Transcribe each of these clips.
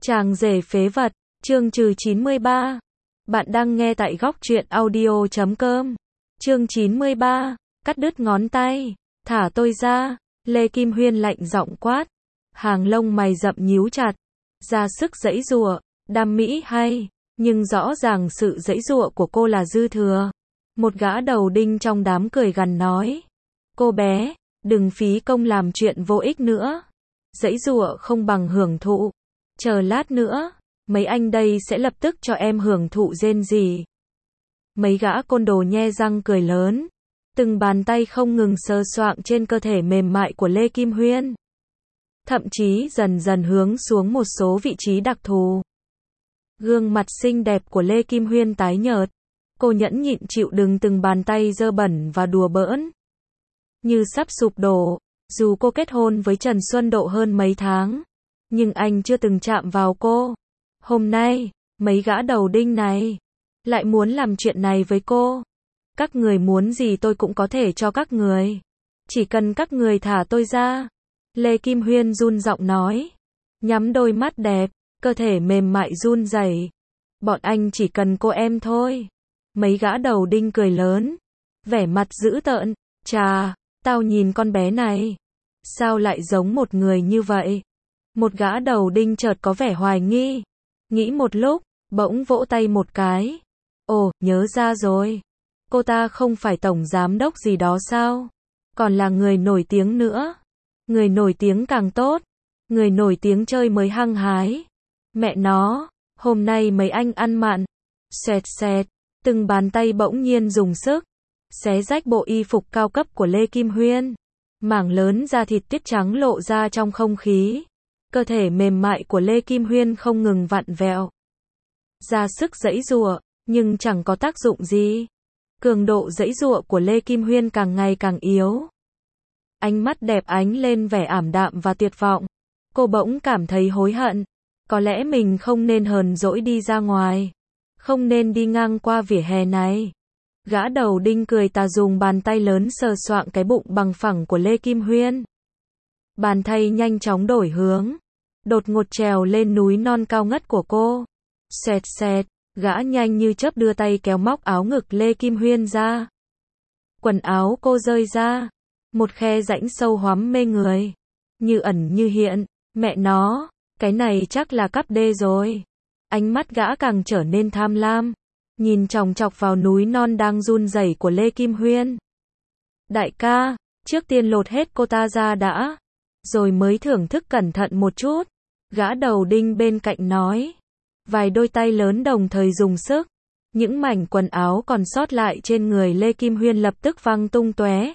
Chàng rể phế vật, chương trừ 93. Bạn đang nghe tại góc truyện audio.com. Chương 93, cắt đứt ngón tay, thả tôi ra, Lê Kim Huyên lạnh giọng quát. Hàng lông mày rậm nhíu chặt, ra sức giãy giụa, đam mỹ hay, nhưng rõ ràng sự giãy giụa của cô là dư thừa. Một gã đầu đinh trong đám cười gằn nói. Cô bé, đừng phí công làm chuyện vô ích nữa. Giãy giụa không bằng hưởng thụ. Chờ lát nữa, mấy anh đây sẽ lập tức cho em hưởng thụ rên rỉ. Mấy gã côn đồ nhe răng cười lớn. Từng bàn tay không ngừng sờ soạng trên cơ thể mềm mại của Lê Kim Huyên. Thậm chí dần dần hướng xuống một số vị trí đặc thù. Gương mặt xinh đẹp của Lê Kim Huyên tái nhợt. Cô nhẫn nhịn chịu đựng từng bàn tay dơ bẩn và đùa bỡn. Như sắp sụp đổ, dù cô kết hôn với Trần Xuân Độ hơn mấy tháng, nhưng anh chưa từng chạm vào cô. Hôm nay, mấy gã đầu đinh này lại muốn làm chuyện này với cô. Các người muốn gì tôi cũng có thể cho các người. Chỉ cần các người thả tôi ra. Lê Kim Huyên run giọng nói. Nhắm đôi mắt đẹp, cơ thể mềm mại run rẩy. Bọn anh chỉ cần cô em thôi. Mấy gã đầu đinh cười lớn. Vẻ mặt dữ tợn. Chà, tao nhìn con bé này. Sao lại giống một người như vậy? Một gã đầu đinh chợt có vẻ hoài nghi. Nghĩ một lúc, bỗng vỗ tay một cái. Ồ, nhớ ra rồi. Cô ta không phải tổng giám đốc gì đó sao? Còn là người nổi tiếng nữa. Người nổi tiếng càng tốt. Người nổi tiếng chơi mới hăng hái. Mẹ nó, hôm nay mấy anh ăn mặn. Xẹt xẹt, từng bàn tay bỗng nhiên dùng sức. Xé rách bộ y phục cao cấp của Lê Kim Huyên. Mảng lớn da thịt tuyết trắng lộ ra trong không khí. Cơ thể mềm mại của Lê Kim Huyên không ngừng vặn vẹo. Ra sức giãy giụa, nhưng chẳng có tác dụng gì. Cường độ giãy giụa của Lê Kim Huyên càng ngày càng yếu. Ánh mắt đẹp ánh lên vẻ ảm đạm và tuyệt vọng. Cô bỗng cảm thấy hối hận. Có lẽ mình không nên hờn dỗi đi ra ngoài. Không nên đi ngang qua vỉa hè này. Gã đầu đinh cười tà dùng bàn tay lớn sờ soạng cái bụng bằng phẳng của Lê Kim Huyên. Bàn tay nhanh chóng đổi hướng. Đột ngột trèo lên núi non cao ngất của cô. Xẹt xẹt, gã nhanh như chớp đưa tay kéo móc áo ngực Lê Kim Huyên ra. Quần áo cô rơi ra. Một khe rãnh sâu hoắm mê người. Như ẩn như hiện. Mẹ nó, cái này chắc là cắp đê rồi. Ánh mắt gã càng trở nên tham lam. Nhìn chòng chọc vào núi non đang run rẩy của Lê Kim Huyên. Đại ca, trước tiên lột hết cô ta ra đã. Rồi mới thưởng thức cẩn thận một chút. Gã đầu đinh bên cạnh nói. Vài đôi tay lớn đồng thời dùng sức. Những mảnh quần áo còn sót lại trên người Lê Kim Huyên lập tức văng tung tóe.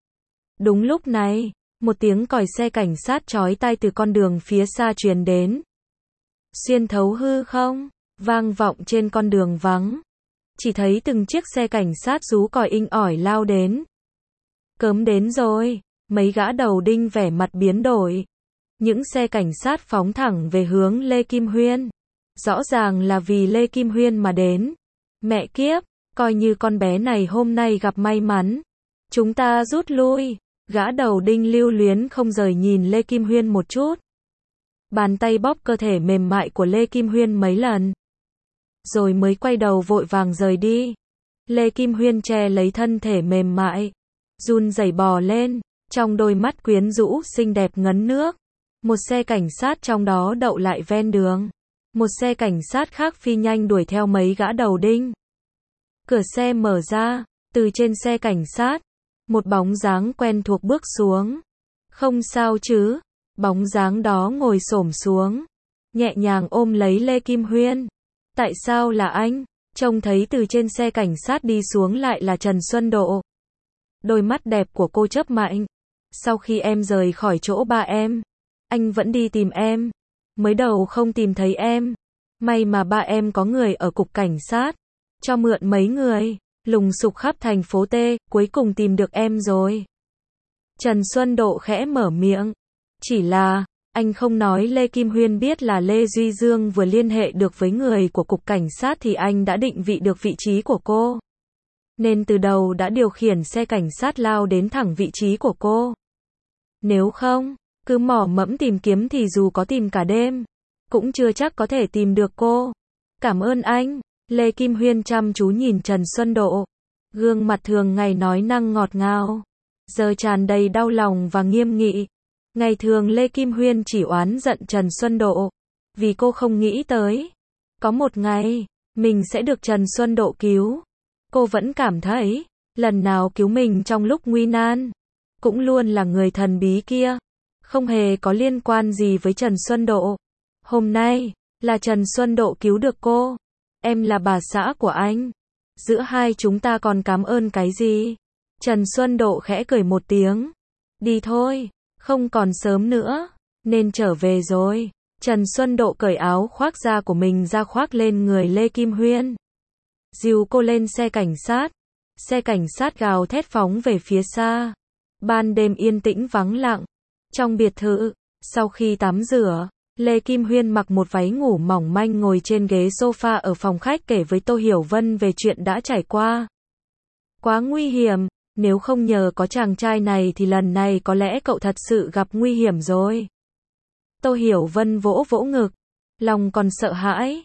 Đúng lúc này, một tiếng còi xe cảnh sát chói tai từ con đường phía xa truyền đến. Xuyên thấu hư không, vang vọng trên con đường vắng. Chỉ thấy từng chiếc xe cảnh sát rú còi inh ỏi lao đến. Cớm đến rồi, mấy gã đầu đinh vẻ mặt biến đổi. Những xe cảnh sát phóng thẳng về hướng Lê Kim Huyên. Rõ ràng là vì Lê Kim Huyên mà đến. Mẹ kiếp, coi như con bé này hôm nay gặp may mắn. Chúng ta rút lui. Gã đầu đinh lưu luyến không rời nhìn Lê Kim Huyên một chút. Bàn tay bóp cơ thể mềm mại của Lê Kim Huyên mấy lần. Rồi mới quay đầu vội vàng rời đi. Lê Kim Huyên che lấy thân thể mềm mại. Run rẩy bò lên. Trong đôi mắt quyến rũ xinh đẹp ngấn nước. Một xe cảnh sát trong đó đậu lại ven đường. Một xe cảnh sát khác phi nhanh đuổi theo mấy gã đầu đinh. Cửa xe mở ra. Từ trên xe cảnh sát. Một bóng dáng quen thuộc bước xuống. Không sao chứ. Bóng dáng đó ngồi xổm xuống. Nhẹ nhàng ôm lấy Lê Kim Huyên. Tại sao là anh? Trông thấy từ trên xe cảnh sát đi xuống lại là Trần Xuân Độ. Đôi mắt đẹp của cô chớp mạnh. Sau khi em rời khỏi chỗ ba em, anh vẫn đi tìm em. Mới đầu không tìm thấy em. May mà ba em có người ở cục cảnh sát. Cho mượn mấy người. Lùng sục khắp thành phố T, cuối cùng tìm được em rồi. Trần Xuân Độ khẽ mở miệng. Chỉ là, anh không nói Lê Kim Huyên biết là Lê Duy Dương vừa liên hệ được với người của cục cảnh sát thì anh đã định vị được vị trí của cô. Nên từ đầu đã điều khiển xe cảnh sát lao đến thẳng vị trí của cô. Nếu không, cứ mò mẫm tìm kiếm thì dù có tìm cả đêm, cũng chưa chắc có thể tìm được cô. Cảm ơn anh. Lê Kim Huyên chăm chú nhìn Trần Xuân Độ. Gương mặt thường ngày nói năng ngọt ngào, giờ tràn đầy đau lòng và nghiêm nghị. Ngày thường Lê Kim Huyên chỉ oán giận Trần Xuân Độ, vì cô không nghĩ tới có một ngày, mình sẽ được Trần Xuân Độ cứu. Cô vẫn cảm thấy, lần nào cứu mình trong lúc nguy nan, cũng luôn là người thần bí kia, không hề có liên quan gì với Trần Xuân Độ. Hôm nay, là Trần Xuân Độ cứu được cô. Em là bà xã của anh. Giữa hai chúng ta còn cảm ơn cái gì? Trần Xuân Độ khẽ cười một tiếng. Đi thôi, không còn sớm nữa, nên trở về rồi. Trần Xuân Độ cởi áo khoác da của mình ra khoác lên người Lê Kim Huyên. Dìu cô lên xe cảnh sát. Xe cảnh sát gào thét phóng về phía xa. Ban đêm yên tĩnh vắng lặng. Trong biệt thự, sau khi tắm rửa, Lê Kim Huyên mặc một váy ngủ mỏng manh ngồi trên ghế sofa ở phòng khách kể với Tô Hiểu Vân về chuyện đã trải qua. Quá nguy hiểm, nếu không nhờ có chàng trai này thì lần này có lẽ cậu thật sự gặp nguy hiểm rồi. Tô Hiểu Vân vỗ vỗ ngực, lòng còn sợ hãi.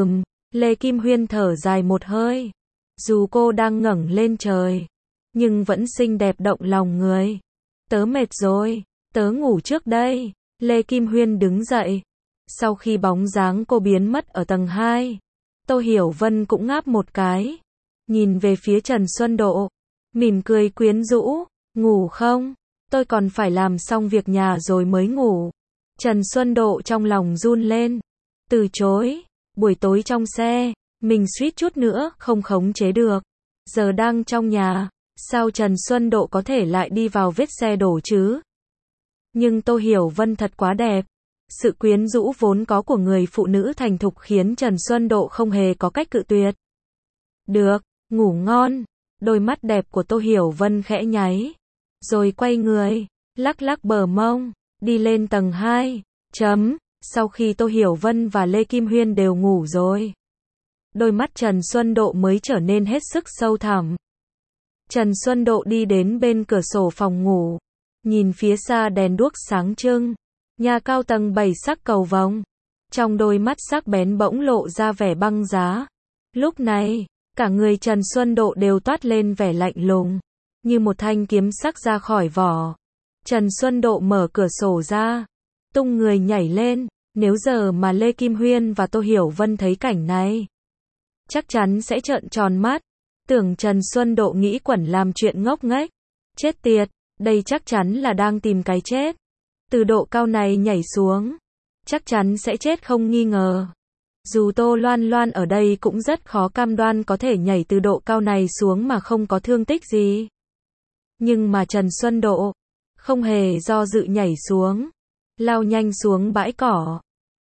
Lê Kim Huyên thở dài một hơi. Dù cô đang ngẩng lên trời, nhưng vẫn xinh đẹp động lòng người. Tớ mệt rồi, tớ ngủ trước đây. Lê Kim Huyên đứng dậy. Sau khi bóng dáng cô biến mất ở tầng 2, Tô Hiểu Vân cũng ngáp một cái, nhìn về phía Trần Xuân Độ, mỉm cười quyến rũ. Ngủ không? Tôi còn phải làm xong việc nhà rồi mới ngủ. Trần Xuân Độ trong lòng run lên, từ chối. Buổi tối trong xe, mình suýt chút nữa không khống chế được. Giờ đang trong nhà, sao Trần Xuân Độ có thể lại đi vào vết xe đổ chứ? Nhưng Tô Hiểu Vân thật quá đẹp. Sự quyến rũ vốn có của người phụ nữ thành thục khiến Trần Xuân Độ không hề có cách cự tuyệt. Được, ngủ ngon. Đôi mắt đẹp của Tô Hiểu Vân khẽ nháy, rồi quay người, lắc lắc bờ mông, đi lên tầng 2. Sau khi Tô Hiểu Vân và Lê Kim Huyên đều ngủ rồi, đôi mắt Trần Xuân Độ mới trở nên hết sức sâu thẳm. Trần Xuân Độ đi đến bên cửa sổ phòng ngủ, nhìn phía xa đèn đuốc sáng trưng, nhà cao tầng 7 sắc cầu vồng. Trong đôi mắt sắc bén bỗng lộ ra vẻ băng giá. Lúc này, cả người Trần Xuân Độ đều toát lên vẻ lạnh lùng, như một thanh kiếm sắc ra khỏi vỏ. Trần Xuân Độ mở cửa sổ ra, tung người nhảy lên. Nếu giờ mà Lê Kim Huyên và Tô Hiểu Vân thấy cảnh này, chắc chắn sẽ trợn tròn mắt, tưởng Trần Xuân Độ nghĩ quẩn làm chuyện ngốc nghếch. Chết tiệt, đây chắc chắn là đang tìm cái chết. Từ độ cao này nhảy xuống, chắc chắn sẽ chết không nghi ngờ. Dù Tô Loan Loan ở đây cũng rất khó cam đoan có thể nhảy từ độ cao này xuống mà không có thương tích gì. Nhưng mà Trần Xuân Độ không hề do dự nhảy xuống, lao nhanh xuống bãi cỏ.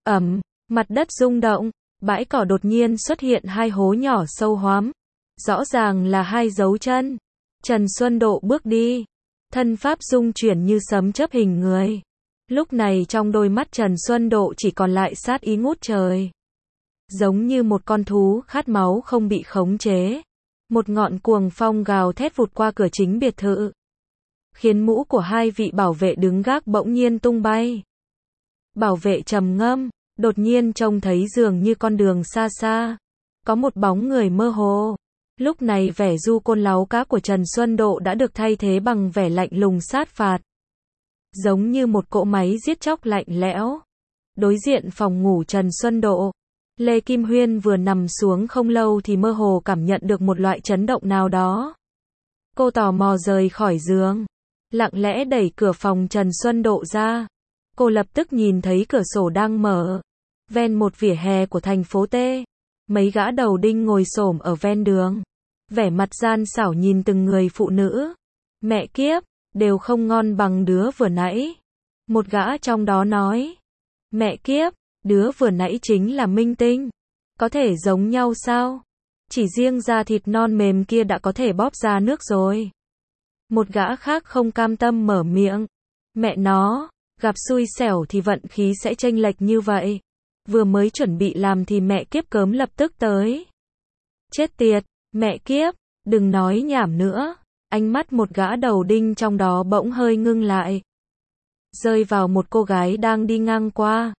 Mặt đất rung động, bãi cỏ đột nhiên xuất hiện hai hố nhỏ sâu hoắm. Rõ ràng là hai dấu chân. Trần Xuân Độ bước đi, thân pháp dung chuyển như sấm chớp hình người. Lúc này trong đôi mắt Trần Xuân Độ chỉ còn lại sát ý ngút trời. Giống như một con thú khát máu không bị khống chế. Một ngọn cuồng phong gào thét vụt qua cửa chính biệt thự, khiến mũ của hai vị bảo vệ đứng gác bỗng nhiên tung bay. Bảo vệ trầm ngâm, đột nhiên trông thấy dường như con đường xa xa, có một bóng người mơ hồ. Lúc này vẻ du côn láu cá của Trần Xuân Độ đã được thay thế bằng vẻ lạnh lùng sát phạt. Giống như một cỗ máy giết chóc lạnh lẽo. Đối diện phòng ngủ Trần Xuân Độ, Lê Kim Huyên vừa nằm xuống không lâu thì mơ hồ cảm nhận được một loại chấn động nào đó. Cô tò mò rời khỏi giường, lặng lẽ đẩy cửa phòng Trần Xuân Độ ra. Cô lập tức nhìn thấy cửa sổ đang mở. Ven một vỉa hè của thành phố T, mấy gã đầu đinh ngồi xổm ở ven đường, vẻ mặt gian xảo nhìn từng người phụ nữ. Mẹ kiếp, đều không ngon bằng đứa vừa nãy. Một gã trong đó nói. Mẹ kiếp, đứa vừa nãy chính là Minh Tinh. Có thể giống nhau sao? Chỉ riêng da thịt non mềm kia đã có thể bóp ra nước rồi. Một gã khác không cam tâm mở miệng. Mẹ nó, gặp xui xẻo thì vận khí sẽ chênh lệch như vậy. Vừa mới chuẩn bị làm thì mẹ kiếp cớm lập tức tới. Chết tiệt, mẹ kiếp, đừng nói nhảm nữa. Ánh mắt một gã đầu đinh trong đó bỗng hơi ngưng lại, rơi vào một cô gái đang đi ngang qua.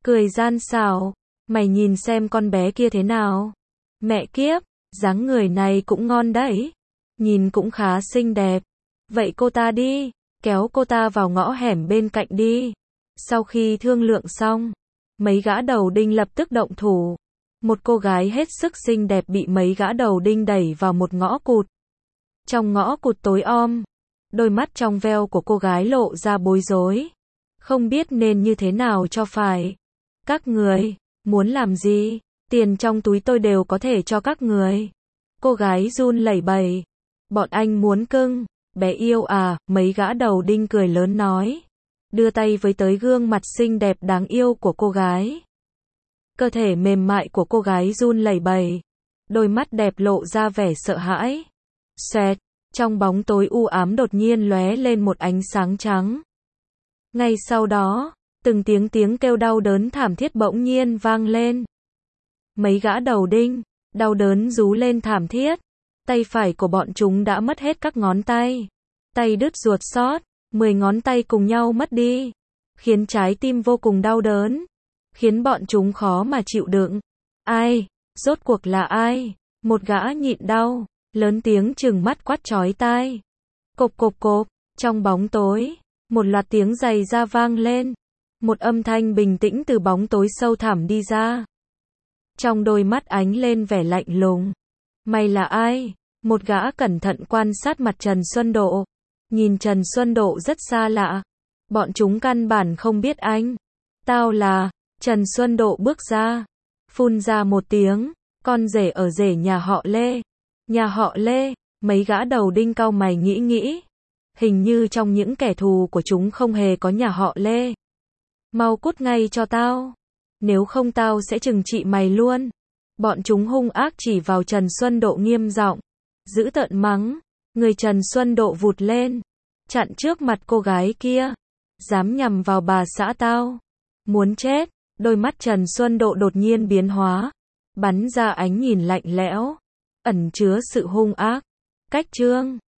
cười gian xảo. Mày nhìn xem con bé kia thế nào. Mẹ kiếp, dáng người này cũng ngon đấy. Nhìn cũng khá xinh đẹp. Vậy cô ta đi, kéo cô ta vào ngõ hẻm bên cạnh đi. Sau khi thương lượng xong, mấy gã đầu đinh lập tức động thủ. Một cô gái hết sức xinh đẹp bị mấy gã đầu đinh đẩy vào một ngõ cụt. Trong ngõ cụt tối om, đôi mắt trong veo của cô gái lộ ra bối rối. Không biết nên như thế nào cho phải. Các người, muốn làm gì? Tiền trong túi tôi đều có thể cho các người. Cô gái run lẩy bẩy. Bọn anh muốn cưng, bé yêu à, mấy gã đầu đinh cười lớn nói. Đưa tay với tới gương mặt xinh đẹp đáng yêu của cô gái. Cơ thể mềm mại của cô gái run lẩy bẩy. Đôi mắt đẹp lộ ra vẻ sợ hãi. Xoẹt, trong bóng tối u ám đột nhiên lóe lên một ánh sáng trắng. Ngay sau đó, từng tiếng kêu đau đớn thảm thiết bỗng nhiên vang lên. Mấy gã đầu đinh, đau đớn rú lên thảm thiết. Tay phải của bọn chúng đã mất hết các ngón tay. Tay đứt ruột xót, 10 ngón tay cùng nhau mất đi. Khiến trái tim vô cùng đau đớn. Khiến bọn chúng khó mà chịu đựng. Ai? Rốt cuộc là ai? Một gã nhịn đau, lớn tiếng trừng mắt quát chói tai. Cộp cộp cộp, trong bóng tối, một loạt tiếng giày da vang lên. Một âm thanh bình tĩnh từ bóng tối sâu thẳm đi ra. Trong đôi mắt ánh lên vẻ lạnh lùng. Mày là ai? Một gã cẩn thận quan sát mặt Trần Xuân Độ. Nhìn Trần Xuân Độ rất xa lạ. Bọn chúng căn bản không biết anh. Tao là... Trần Xuân Độ bước ra. Phun ra một tiếng. Con rể ở rể nhà họ Lê. Nhà họ Lê. Mấy gã đầu đinh cau mày nghĩ. Hình như trong những kẻ thù của chúng không hề có nhà họ Lê. Mau cút ngay cho tao. Nếu không tao sẽ trừng trị mày luôn. Bọn chúng hung ác chỉ vào Trần Xuân Độ nghiêm giọng. Dữ tợn mắng. Người Trần Xuân Độ vụt lên. Chặn trước mặt cô gái kia. Dám nhằm vào bà xã tao. Muốn chết. Đôi mắt Trần Xuân Độ đột nhiên biến hóa. Bắn ra ánh nhìn lạnh lẽo. Ẩn chứa sự hung ác. Cách chương